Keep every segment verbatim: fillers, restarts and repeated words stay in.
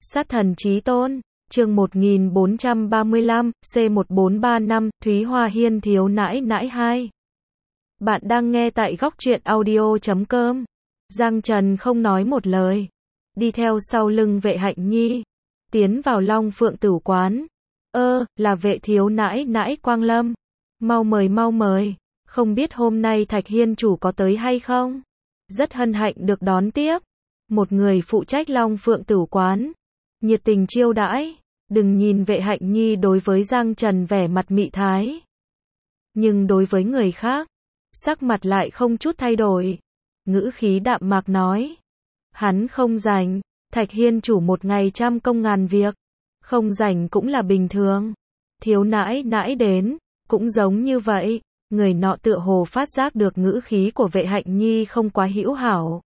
Sát thần chí tôn, chương một nghìn bốn trăm ba mươi lăm, C một bốn ba năm, Thúy Hoa Hiên thiếu nãi nãi hai. Bạn đang nghe tại góc truyện audio chấm com. Giang Trần không nói một lời, đi theo sau lưng Vệ Hạnh Nhi, tiến vào Long Phượng Tửu quán. Ơ, là Vệ thiếu nãi nãi Quang Lâm. Mau mời mau mời, không biết hôm nay Thạch Hiên chủ có tới hay không? Rất hân hạnh được đón tiếp. Một người phụ trách Long Phượng Tửu quán, nhiệt tình chiêu đãi. Đừng nhìn Vệ Hạnh Nhi đối với Giang Trần vẻ mặt mị thái, nhưng đối với người khác, sắc mặt lại không chút thay đổi. Ngữ khí đạm mạc nói, hắn không rảnh, Thạch Hiên chủ một ngày trăm công ngàn việc, không rảnh cũng là bình thường. Thiếu nãi nãi đến, cũng giống như vậy. Người nọ tựa hồ phát giác được ngữ khí của Vệ Hạnh Nhi không quá hữu hảo,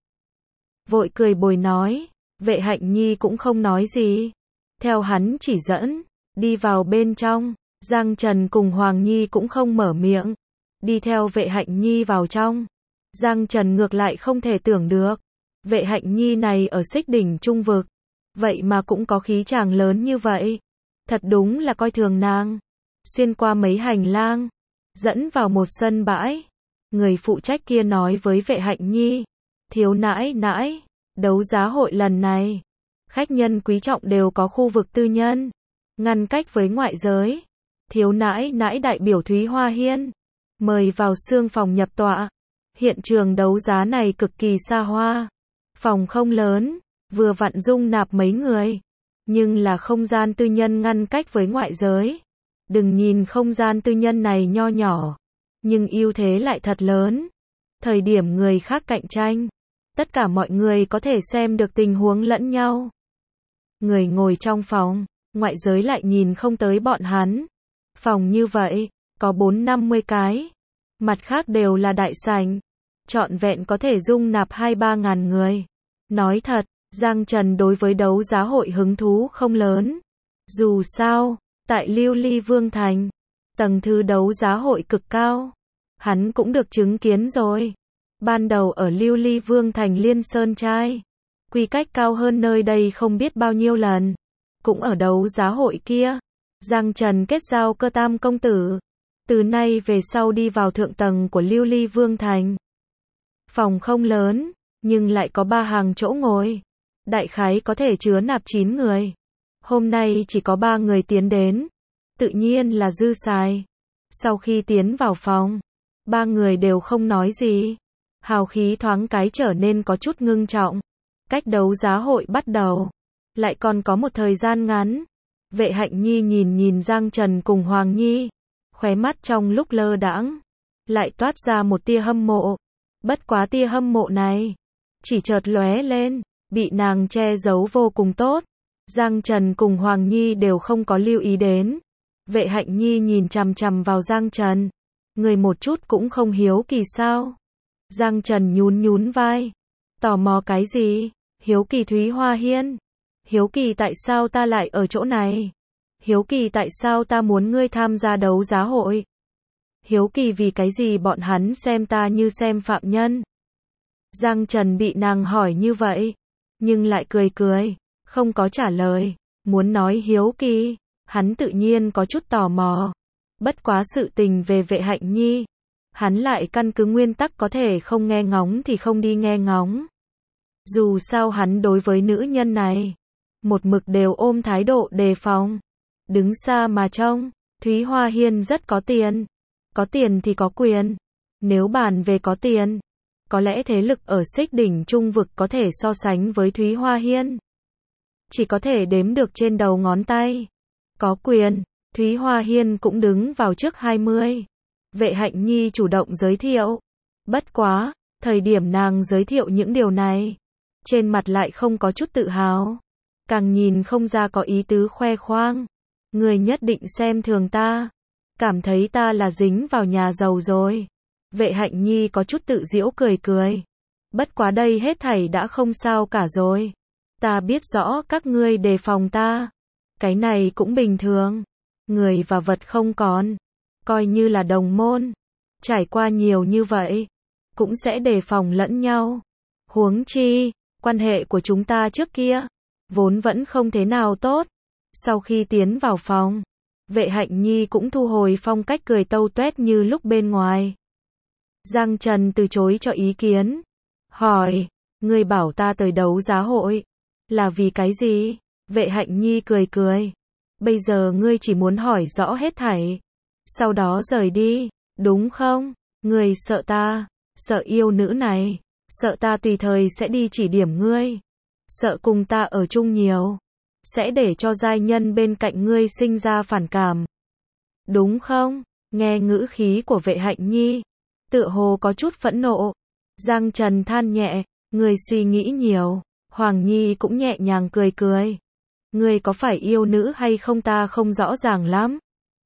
vội cười bồi nói. Vệ Hạnh Nhi cũng không nói gì, theo hắn chỉ dẫn, đi vào bên trong. Giang Trần cùng Hoàng Nhi cũng không mở miệng, đi theo Vệ Hạnh Nhi vào trong. Giang Trần ngược lại không thể tưởng được, Vệ Hạnh Nhi này ở Xích Đỉnh Trung Vực, vậy mà cũng có khí chàng lớn như vậy. Thật đúng là coi thường nàng. Xuyên qua mấy hành lang, dẫn vào một sân bãi. Người phụ trách kia nói với Vệ Hạnh Nhi, thiếu nãi nãi, đấu giá hội lần này, khách nhân quý trọng đều có khu vực tư nhân, ngăn cách với ngoại giới. Thiếu nãi nãi đại biểu Thúy Hoa Hiên, mời vào xương phòng nhập tọa. Hiện trường đấu giá này cực kỳ xa hoa, phòng không lớn, vừa vặn dung nạp mấy người, nhưng là không gian tư nhân ngăn cách với ngoại giới. Đừng nhìn không gian tư nhân này nho nhỏ, nhưng ưu thế lại thật lớn. Thời điểm người khác cạnh tranh, tất cả mọi người có thể xem được tình huống lẫn nhau. Người ngồi trong phòng, ngoại giới lại nhìn không tới bọn hắn. Phòng như vậy, có bốn năm mươi cái, mặt khác đều là đại sảnh, trọn vẹn có thể dung nạp hai ba ngàn người. Nói thật, Giang Trần đối với đấu giá hội hứng thú không lớn. Dù sao, tại Lưu Ly Vương Thành, tầng thứ đấu giá hội cực cao, hắn cũng được chứng kiến rồi. Ban đầu ở Lưu Ly Vương Thành Liên Sơn Trai, quy cách cao hơn nơi đây không biết bao nhiêu lần. Cũng ở đấu giá hội kia, Giang Trần kết giao Cơ Tam công tử. Từ nay về sau đi vào thượng tầng của Lưu Ly Vương Thành. Phòng không lớn, nhưng lại có ba hàng chỗ ngồi, đại khái có thể chứa nạp chín người. Hôm nay chỉ có ba người tiến đến, tự nhiên là dư xài. Sau khi tiến vào phòng, ba người đều không nói gì, hào khí thoáng cái trở nên có chút ngưng trọng. Cách đấu giá hội bắt đầu, lại còn có một thời gian ngắn. Vệ Hạnh Nhi nhìn nhìn Giang Trần cùng Hoàng Nhi, khóe mắt trong lúc lơ đãng, lại toát ra một tia hâm mộ. Bất quá tia hâm mộ này, chỉ chợt lóe lên, bị nàng che giấu vô cùng tốt. Giang Trần cùng Hoàng Nhi đều không có lưu ý đến. Vệ Hạnh Nhi nhìn chằm chằm vào Giang Trần, người một chút cũng không hiếu kỳ sao? Giang Trần nhún nhún vai, tò mò cái gì? Hiếu kỳ Thúy Hoa Hiên. Hiếu kỳ tại sao ta lại ở chỗ này? Hiếu kỳ tại sao ta muốn ngươi tham gia đấu giá hội? Hiếu kỳ vì cái gì bọn hắn xem ta như xem phạm nhân? Giang Trần bị nàng hỏi như vậy, nhưng lại cười cười, không có trả lời. Muốn nói hiếu kỳ, hắn tự nhiên có chút tò mò. Bất quá sự tình về Vệ Hạnh Nhi, hắn lại căn cứ nguyên tắc có thể không nghe ngóng thì không đi nghe ngóng. Dù sao hắn đối với nữ nhân này, một mực đều ôm thái độ đề phòng. Đứng xa mà trông, Thúy Hoa Hiên rất có tiền. Có tiền thì có quyền. Nếu bàn về có tiền, có lẽ thế lực ở Xích Đỉnh Trung Vực có thể so sánh với Thúy Hoa Hiên, chỉ có thể đếm được trên đầu ngón tay. Có quyền, Thúy Hoa Hiên cũng đứng vào trước hai mươi. Vệ Hạnh Nhi chủ động giới thiệu. Bất quá, thời điểm nàng giới thiệu những điều này, trên mặt lại không có chút tự hào, càng nhìn không ra có ý tứ khoe khoang. Người nhất định xem thường ta, cảm thấy ta là dính vào nhà giàu rồi. Vệ Hạnh Nhi có chút tự giễu cười cười. Bất quá đây hết thảy đã không sao cả rồi. Ta biết rõ các ngươi đề phòng ta. Cái này cũng bình thường. Người và vật không còn, coi như là đồng môn. Trải qua nhiều như vậy, cũng sẽ đề phòng lẫn nhau. Huống chi, quan hệ của chúng ta trước kia, vốn vẫn không thế nào tốt. Sau khi tiến vào phòng, Vệ Hạnh Nhi cũng thu hồi phong cách cười tâu tuét như lúc bên ngoài. Giang Trần từ chối cho ý kiến. Hỏi, ngươi bảo ta tới đấu giá hội, là vì cái gì? Vệ Hạnh Nhi cười cười. Bây giờ ngươi chỉ muốn hỏi rõ hết thảy, sau đó rời đi, đúng không? Ngươi sợ ta, sợ yêu nữ này, sợ ta tùy thời sẽ đi chỉ điểm ngươi, sợ cùng ta ở chung nhiều, sẽ để cho giai nhân bên cạnh ngươi sinh ra phản cảm. Đúng không? Nghe ngữ khí của Vệ Hạnh Nhi, tựa hồ có chút phẫn nộ. Giang Trần than nhẹ, ngươi suy nghĩ nhiều. Hoàng Nhi cũng nhẹ nhàng cười cười. Ngươi có phải yêu nữ hay không ta không rõ ràng lắm.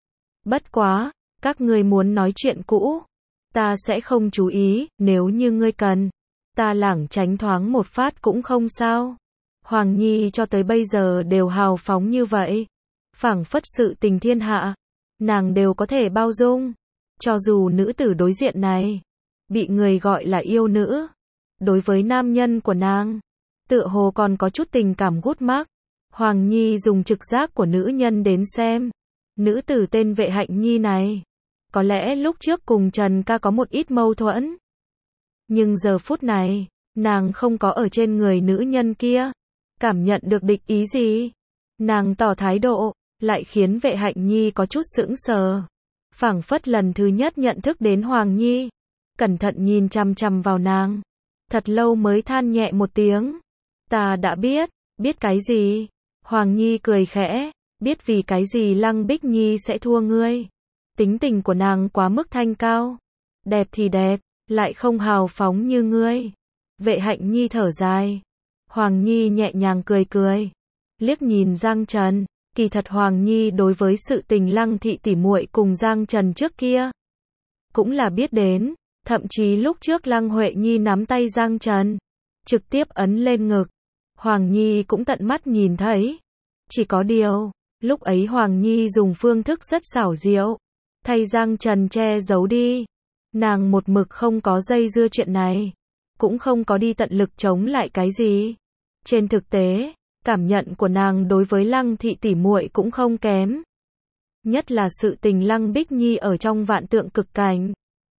Bất quá, các ngươi muốn nói chuyện cũ, ta sẽ không chú ý, nếu như ngươi cần, ta lảng tránh thoáng một phát cũng không sao. Hoàng Nhi cho tới bây giờ đều hào phóng như vậy, phảng phất sự tình thiên hạ, nàng đều có thể bao dung. Cho dù nữ tử đối diện này bị người gọi là yêu nữ, đối với nam nhân của nàng, tựa hồ còn có chút tình cảm gút mắc. Hoàng Nhi dùng trực giác của nữ nhân đến xem, nữ tử tên Vệ Hạnh Nhi này, có lẽ lúc trước cùng Trần ca có một ít mâu thuẫn. Nhưng giờ phút này, nàng không có ở trên người nữ nhân kia, cảm nhận được địch ý gì. Nàng tỏ thái độ, lại khiến Vệ Hạnh Nhi có chút sững sờ. Phảng phất lần thứ nhất nhận thức đến Hoàng Nhi, cẩn thận nhìn chằm chằm vào nàng, thật lâu mới than nhẹ một tiếng. Ta đã biết, biết cái gì? Hoàng Nhi cười khẽ, biết vì cái gì Lăng Bích Nhi sẽ thua ngươi. Tính tình của nàng quá mức thanh cao, đẹp thì đẹp, lại không hào phóng như ngươi. Vệ Hạnh Nhi thở dài. Hoàng Nhi nhẹ nhàng cười cười, liếc nhìn Giang Trần. Kỳ thật Hoàng Nhi đối với sự tình Lăng thị tỉ muội cùng Giang Trần trước kia cũng là biết đến, thậm chí lúc trước Lăng Huệ Nhi nắm tay Giang Trần, trực tiếp ấn lên ngực, Hoàng Nhi cũng tận mắt nhìn thấy. Chỉ có điều, lúc ấy Hoàng Nhi dùng phương thức rất xảo diệu, thay Giang Trần che giấu đi. Nàng một mực không có dây dưa chuyện này, cũng không có đi tận lực chống lại cái gì. Trên thực tế, cảm nhận của nàng đối với Lăng thị tỉ muội cũng không kém. Nhất là sự tình Lăng Bích Nhi ở trong vạn tượng cực cảnh,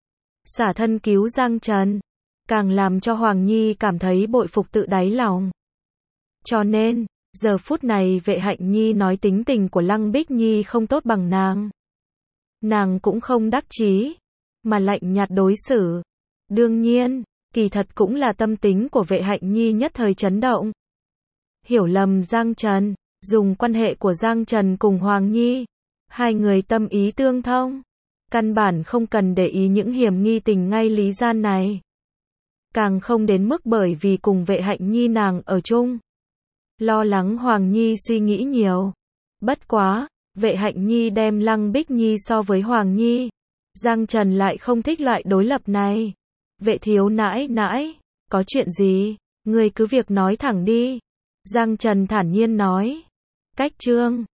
xả thân cứu Giang Trần, càng làm cho Hoàng Nhi cảm thấy bội phục tự đáy lòng. Cho nên, giờ phút này Vệ Hạnh Nhi nói tính tình của Lăng Bích Nhi không tốt bằng nàng, nàng cũng không đắc chí, mà lạnh nhạt đối xử. Đương nhiên, kỳ thật cũng là tâm tính của Vệ Hạnh Nhi nhất thời chấn động. Hiểu lầm Giang Trần, dùng quan hệ của Giang Trần cùng Hoàng Nhi, hai người tâm ý tương thông, căn bản không cần để ý những hiểm nghi tình ngay lý gian này. Càng không đến mức bởi vì cùng Vệ Hạnh Nhi nàng ở chung, lo lắng Hoàng Nhi suy nghĩ nhiều. Bất quá, Vệ Hạnh Nhi đem Lăng Bích Nhi so với Hoàng Nhi, Giang Trần lại không thích loại đối lập này. Vệ thiếu nãi nãi, có chuyện gì, ngươi cứ việc nói thẳng đi. Giang Trần thản nhiên nói. Cách chương